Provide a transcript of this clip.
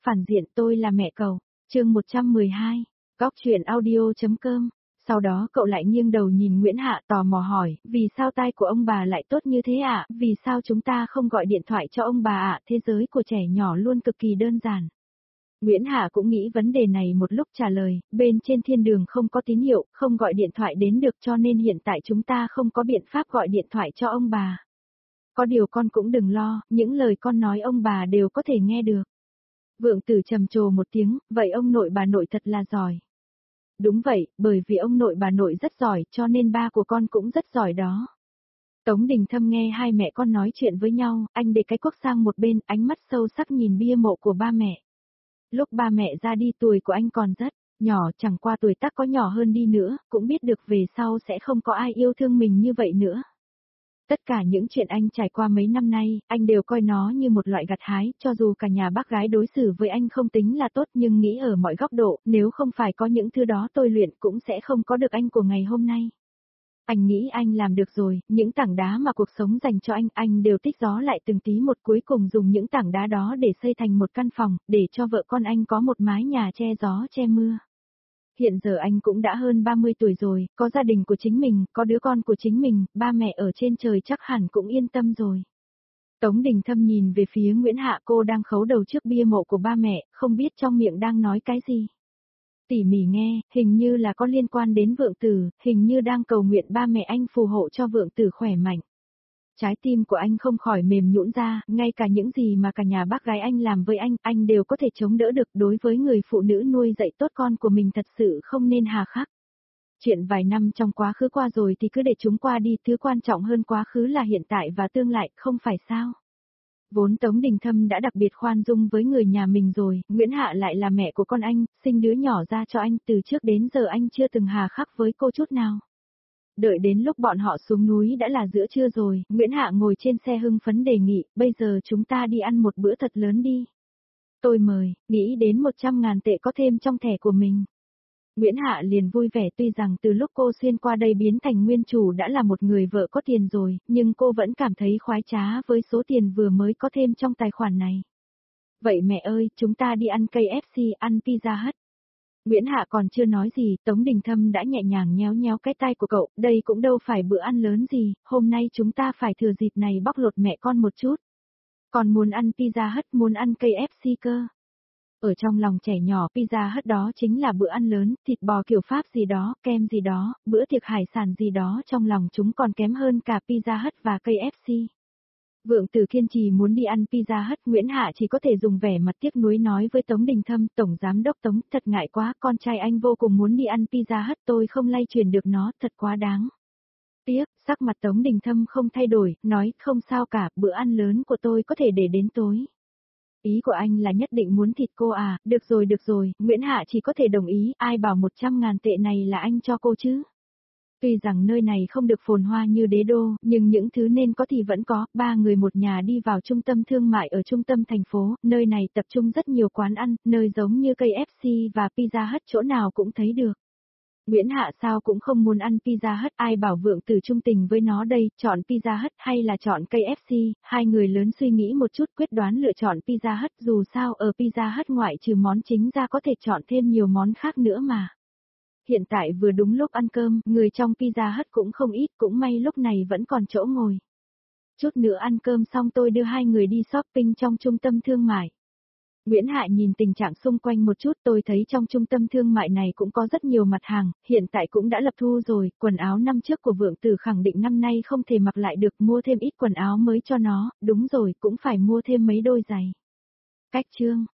phản diện tôi là mẹ cậu. Chương 112. Góc truyện audio.com. Sau đó cậu lại nghiêng đầu nhìn Nguyễn Hạ tò mò hỏi, vì sao tai của ông bà lại tốt như thế ạ? Vì sao chúng ta không gọi điện thoại cho ông bà ạ? Thế giới của trẻ nhỏ luôn cực kỳ đơn giản. Nguyễn Hạ cũng nghĩ vấn đề này một lúc trả lời, bên trên thiên đường không có tín hiệu, không gọi điện thoại đến được cho nên hiện tại chúng ta không có biện pháp gọi điện thoại cho ông bà. Có điều con cũng đừng lo, những lời con nói ông bà đều có thể nghe được. Vượng Tử trầm trồ một tiếng, vậy ông nội bà nội thật là giỏi. Đúng vậy, bởi vì ông nội bà nội rất giỏi cho nên ba của con cũng rất giỏi đó. Tống Đình Thâm nghe hai mẹ con nói chuyện với nhau, anh để cái cuốc sang một bên, ánh mắt sâu sắc nhìn bia mộ của ba mẹ. Lúc ba mẹ ra đi tuổi của anh còn rất nhỏ, chẳng qua tuổi tác có nhỏ hơn đi nữa, cũng biết được về sau sẽ không có ai yêu thương mình như vậy nữa. Tất cả những chuyện anh trải qua mấy năm nay, anh đều coi nó như một loại gặt hái, cho dù cả nhà bác gái đối xử với anh không tính là tốt nhưng nghĩ ở mọi góc độ, nếu không phải có những thứ đó tôi luyện cũng sẽ không có được anh của ngày hôm nay. Anh nghĩ anh làm được rồi, những tảng đá mà cuộc sống dành cho anh đều tích gió lại từng tí một, cuối cùng dùng những tảng đá đó để xây thành một căn phòng, để cho vợ con anh có một mái nhà che gió che mưa. Hiện giờ anh cũng đã hơn 30 tuổi rồi, có gia đình của chính mình, có đứa con của chính mình, ba mẹ ở trên trời chắc hẳn cũng yên tâm rồi. Tống Đình Thâm nhìn về phía Nguyễn Hạ, cô đang khấu đầu trước bia mộ của ba mẹ, không biết trong miệng đang nói cái gì. Tỉ mỉ nghe, hình như là có liên quan đến Vượng Tử, hình như đang cầu nguyện ba mẹ anh phù hộ cho Vượng Tử khỏe mạnh. Trái tim của anh không khỏi mềm nhũn ra, ngay cả những gì mà cả nhà bác gái anh làm với anh đều có thể chống đỡ được. Đối với người phụ nữ nuôi dạy tốt con của mình thật sự không nên hà khắc. Chuyện vài năm trong quá khứ qua rồi thì cứ để chúng qua đi, thứ quan trọng hơn quá khứ là hiện tại và tương lai, không phải sao? Vốn Tống Đình Thâm đã đặc biệt khoan dung với người nhà mình rồi, Nguyễn Hạ lại là mẹ của con anh, sinh đứa nhỏ ra cho anh, từ trước đến giờ anh chưa từng hà khắc với cô chút nào. Đợi đến lúc bọn họ xuống núi đã là giữa trưa rồi, Nguyễn Hạ ngồi trên xe hưng phấn đề nghị, bây giờ chúng ta đi ăn một bữa thật lớn đi. Tôi mời, nghĩ đến 100.000 tệ có thêm trong thẻ của mình. Nguyễn Hạ liền vui vẻ, tuy rằng từ lúc cô xuyên qua đây biến thành nguyên chủ đã là một người vợ có tiền rồi, nhưng cô vẫn cảm thấy khoái trá với số tiền vừa mới có thêm trong tài khoản này. Vậy mẹ ơi, chúng ta đi ăn KFC, ăn Pizza Hut. Nguyễn Hạ còn chưa nói gì, Tống Đình Thâm đã nhẹ nhàng nhéo nhéo cái tai của cậu, đây cũng đâu phải bữa ăn lớn gì, hôm nay chúng ta phải thừa dịp này bóc lột mẹ con một chút. Còn muốn ăn Pizza Hut, muốn ăn KFC cơ. Ở trong lòng trẻ nhỏ, Pizza Hut đó chính là bữa ăn lớn, thịt bò kiểu Pháp gì đó, kem gì đó, bữa tiệc hải sản gì đó, trong lòng chúng còn kém hơn cả Pizza Hut và KFC. Vượng Tử kiên trì muốn đi ăn Pizza Hut, Nguyễn Hạ chỉ có thể dùng vẻ mặt tiếc nuối nói với Tống Đình Thâm, Tổng Giám đốc Tống, thật ngại quá, con trai anh vô cùng muốn đi ăn Pizza Hut, tôi không lay truyền được nó, thật quá đáng. Tiếc, sắc mặt Tống Đình Thâm không thay đổi, nói, không sao cả, bữa ăn lớn của tôi có thể để đến tối. Ý của anh là nhất định muốn thịt cô à, được rồi, Nguyễn Hạ chỉ có thể đồng ý, ai bảo 100.000 tệ này là anh cho cô chứ. Tuy rằng nơi này không được phồn hoa như đế đô, nhưng những thứ nên có thì vẫn có, ba người một nhà đi vào trung tâm thương mại ở trung tâm thành phố, nơi này tập trung rất nhiều quán ăn, nơi giống như KFC và Pizza Hut chỗ nào cũng thấy được. Nguyễn Hạ sao cũng không muốn ăn Pizza Hut, ai bảo Vượng Tử trung tình với nó đây, chọn Pizza Hut hay là chọn KFC, hai người lớn suy nghĩ một chút quyết đoán lựa chọn Pizza Hut, dù sao ở Pizza Hut ngoại trừ món chính ra có thể chọn thêm nhiều món khác nữa mà. Hiện tại vừa đúng lúc ăn cơm, người trong Pizza Hut cũng không ít, cũng may lúc này vẫn còn chỗ ngồi. Chút nữa ăn cơm xong tôi đưa hai người đi shopping trong trung tâm thương mại. Nguyễn Hạ nhìn tình trạng xung quanh một chút, tôi thấy trong trung tâm thương mại này cũng có rất nhiều mặt hàng, hiện tại cũng đã lập thu rồi, quần áo năm trước của Vượng Tử khẳng định năm nay không thể mặc lại được, mua thêm ít quần áo mới cho nó, đúng rồi, cũng phải mua thêm mấy đôi giày. Cách chương.